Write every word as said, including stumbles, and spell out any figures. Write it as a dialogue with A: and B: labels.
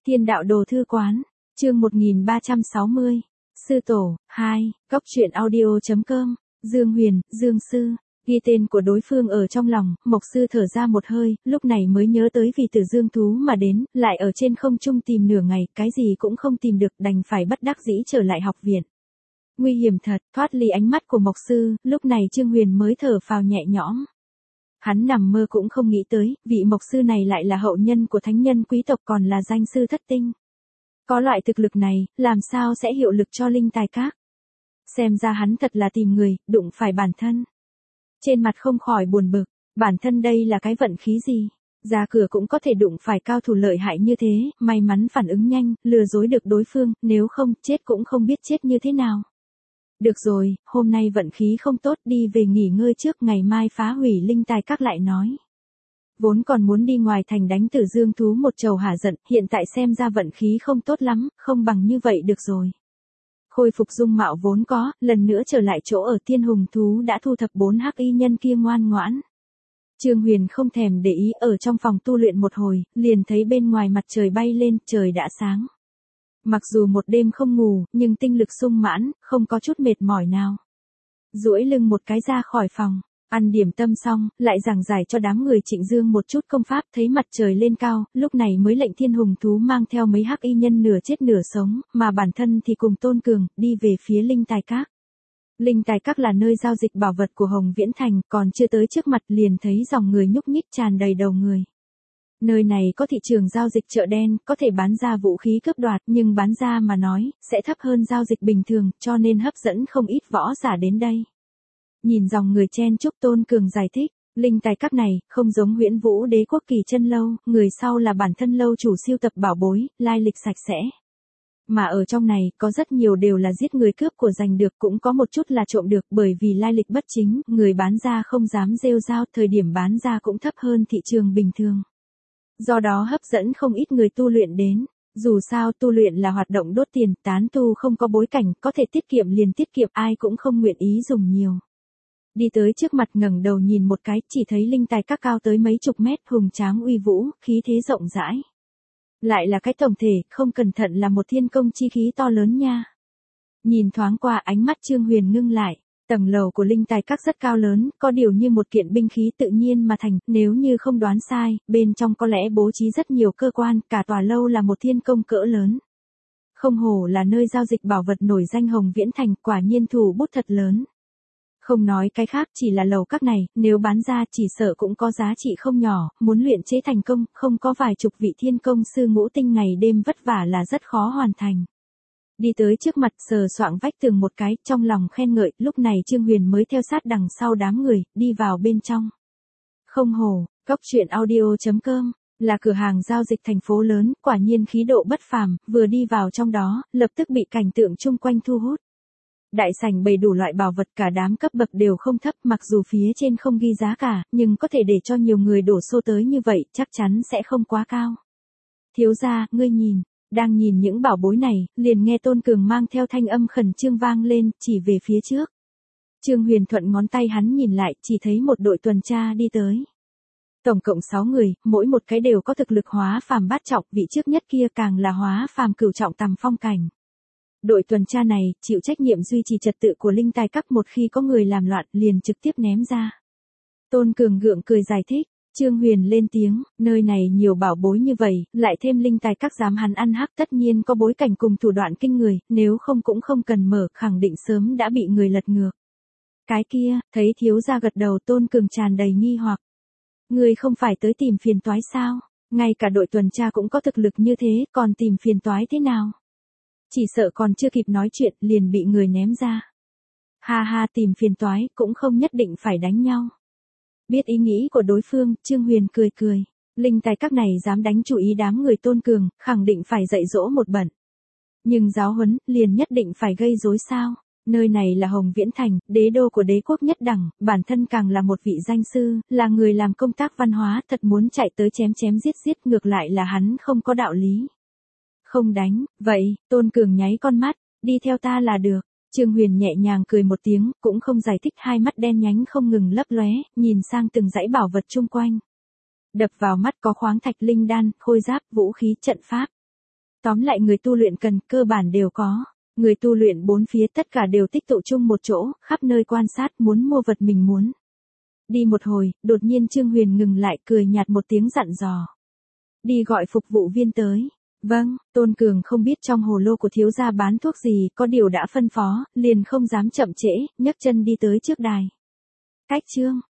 A: Thiên đạo đồ thư quán, chương một nghìn ba trăm sáu mươi, Sư Tổ, hai, Góc truyện audio.com, Dương Huyền, Dương Sư, ghi tên của đối phương ở trong lòng, Mộc Sư thở ra một hơi, lúc này mới nhớ tới vì Tử Dương Thú mà đến, lại ở trên không trung tìm nửa ngày, cái gì cũng không tìm được, đành phải bất đắc dĩ trở lại học viện. Nguy hiểm thật, thoát ly ánh mắt của Mộc Sư, lúc này Trương Huyền mới thở phào nhẹ nhõm. Hắn nằm mơ cũng không nghĩ tới, vị Mộc Sư này lại là hậu nhân của thánh nhân quý tộc còn là danh sư thất tinh. Có loại thực lực này, làm sao sẽ hiệu lực cho linh tài các? Xem ra hắn thật là tìm người, đụng phải bản thân. Trên mặt không khỏi buồn bực, bản thân đây là cái vận khí gì? Ra cửa cũng có thể đụng phải cao thủ lợi hại như thế, may mắn phản ứng nhanh, lừa dối được đối phương, nếu không, chết cũng không biết chết như thế nào. Được rồi, hôm nay vận khí không tốt, đi về nghỉ ngơi trước, ngày mai phá hủy linh tài các lại nói. Vốn còn muốn đi ngoài thành đánh Tử Dương Thú một trầu hả giận, hiện tại xem ra vận khí không tốt lắm, không bằng như vậy được rồi. Khôi phục dung mạo vốn có, lần nữa trở lại chỗ ở Thiên Hùng Thú đã thu thập bốn hắc y nhân kia ngoan ngoãn. Trương Huyền không thèm để ý, ở trong phòng tu luyện một hồi, liền thấy bên ngoài mặt trời bay lên, trời đã sáng. Mặc dù một đêm không ngủ, nhưng tinh lực sung mãn, không có chút mệt mỏi nào. Duỗi lưng một cái ra khỏi phòng, ăn điểm tâm xong, lại giảng giải cho đám người Trịnh Dương một chút công pháp, thấy mặt trời lên cao, lúc này mới lệnh Thiên Hùng Thú mang theo mấy hắc y nhân nửa chết nửa sống, mà bản thân thì cùng Tôn Cường, đi về phía linh tài các. Linh tài các là nơi giao dịch bảo vật của Hồng Viễn Thành, còn chưa tới trước mặt liền thấy dòng người nhúc nhích tràn đầy đầu người. Nơi này có thị trường giao dịch chợ đen, có thể bán ra vũ khí cướp đoạt, nhưng bán ra mà nói, sẽ thấp hơn giao dịch bình thường, cho nên hấp dẫn không ít võ giả đến đây. Nhìn dòng người chen chúc, Tôn Cường giải thích, linh tài các này, không giống Huyễn Vũ Đế Quốc Kỳ Chân Lâu, người sau là bản thân lâu chủ siêu tập bảo bối, lai lịch sạch sẽ. Mà ở trong này, có rất nhiều đều là giết người cướp của giành được, cũng có một chút là trộm được, bởi vì lai lịch bất chính, người bán ra không dám rêu rao, thời điểm bán ra cũng thấp hơn thị trường bình thường. Do đó hấp dẫn không ít người tu luyện đến. Dù sao tu luyện là hoạt động đốt tiền, tán tu không có bối cảnh, có thể tiết kiệm liền tiết kiệm, ai cũng không nguyện ý dùng nhiều. Đi tới trước mặt ngẩng đầu nhìn một cái, chỉ thấy linh tài các cao tới mấy chục mét, hùng tráng uy vũ, khí thế rộng rãi. Lại là cái tổng thể, không cẩn thận là một thiên công chi khí to lớn nha. Nhìn thoáng qua, ánh mắt Trương Huyền ngưng lại. Tầng lầu của linh tài các rất cao lớn, có điều như một kiện binh khí tự nhiên mà thành, nếu như không đoán sai, bên trong có lẽ bố trí rất nhiều cơ quan, cả tòa lâu là một thiên công cỡ lớn. Không hổ là nơi giao dịch bảo vật nổi danh Hồng Viễn Thành, quả nhiên thủ bút thật lớn. Không nói cái khác, chỉ là lầu các này, nếu bán ra chỉ sợ cũng có giá trị không nhỏ, muốn luyện chế thành công, không có vài chục vị thiên công sư ngũ tinh ngày đêm vất vả là rất khó hoàn thành. Đi tới trước mặt, sờ soạng vách tường một cái, trong lòng khen ngợi, lúc này Trương Huyền mới theo sát đằng sau đám người, đi vào bên trong. Không hổ, Góc truyện audio.com, là cửa hàng giao dịch thành phố lớn, quả nhiên khí độ bất phàm, vừa đi vào trong đó, lập tức bị cảnh tượng chung quanh thu hút. Đại sảnh bày đủ loại bảo vật, cả đám cấp bậc đều không thấp, mặc dù phía trên không ghi giá cả, nhưng có thể để cho nhiều người đổ xô tới như vậy, chắc chắn sẽ không quá cao. Thiếu gia, ngươi nhìn. Đang nhìn những bảo bối này, liền nghe Tôn Cường mang theo thanh âm khẩn trương vang lên, chỉ về phía trước. Trương Huyền thuận ngón tay hắn nhìn lại, chỉ thấy một đội tuần tra đi tới. Tổng cộng sáu người, mỗi một cái đều có thực lực hóa phàm bát trọng, vị trước nhất kia càng là hóa phàm cửu trọng tầm phong cảnh. Đội tuần tra này, chịu trách nhiệm duy trì trật tự của linh tài các, một khi có người làm loạn, liền trực tiếp ném ra. Tôn Cường gượng cười giải thích. Trương Huyền lên tiếng, nơi này nhiều bảo bối như vậy, lại thêm linh tài các dám hắn ăn hắc, tất nhiên có bối cảnh cùng thủ đoạn kinh người, nếu không cũng không cần mở, khẳng định sớm đã bị người lật ngược. Cái kia, thấy thiếu gia gật đầu, Tôn Cường tràn đầy nghi hoặc. Người không phải tới tìm phiền toái sao? Ngay cả đội tuần tra cũng có thực lực như thế, còn tìm phiền toái thế nào? Chỉ sợ còn chưa kịp nói chuyện, liền bị người ném ra. Ha ha, tìm phiền toái, cũng không nhất định phải đánh nhau. Biết ý nghĩ của đối phương, Trương Huyền cười cười. Linh tài các này dám đánh chủ ý đám người Tôn Cường, khẳng định phải dạy dỗ một bận. Nhưng giáo huấn, liền nhất định phải gây rối sao? Nơi này là Hồng Viễn Thành, đế đô của đế quốc nhất đẳng, bản thân càng là một vị danh sư, là người làm công tác văn hóa, thật muốn chạy tới chém chém giết giết, ngược lại là hắn không có đạo lý. Không đánh, vậy, Tôn Cường nháy con mắt, đi theo ta là được. Trương Huyền nhẹ nhàng cười một tiếng, cũng không giải thích, hai mắt đen nhánh không ngừng lấp lóe, nhìn sang từng dãy bảo vật chung quanh. Đập vào mắt có khoáng thạch linh đan, khôi giáp, vũ khí, trận pháp. Tóm lại người tu luyện cần, cơ bản đều có. Người tu luyện bốn phía tất cả đều tích tụ chung một chỗ, khắp nơi quan sát muốn mua vật mình muốn. Đi một hồi, đột nhiên Trương Huyền ngừng lại cười nhạt một tiếng dặn dò. Đi gọi phục vụ viên tới. Vâng, Tôn Cường không biết trong hồ lô của thiếu gia bán thuốc gì, có điều đã phân phó, liền không dám chậm trễ, nhấc chân đi tới trước đài. Cách chương,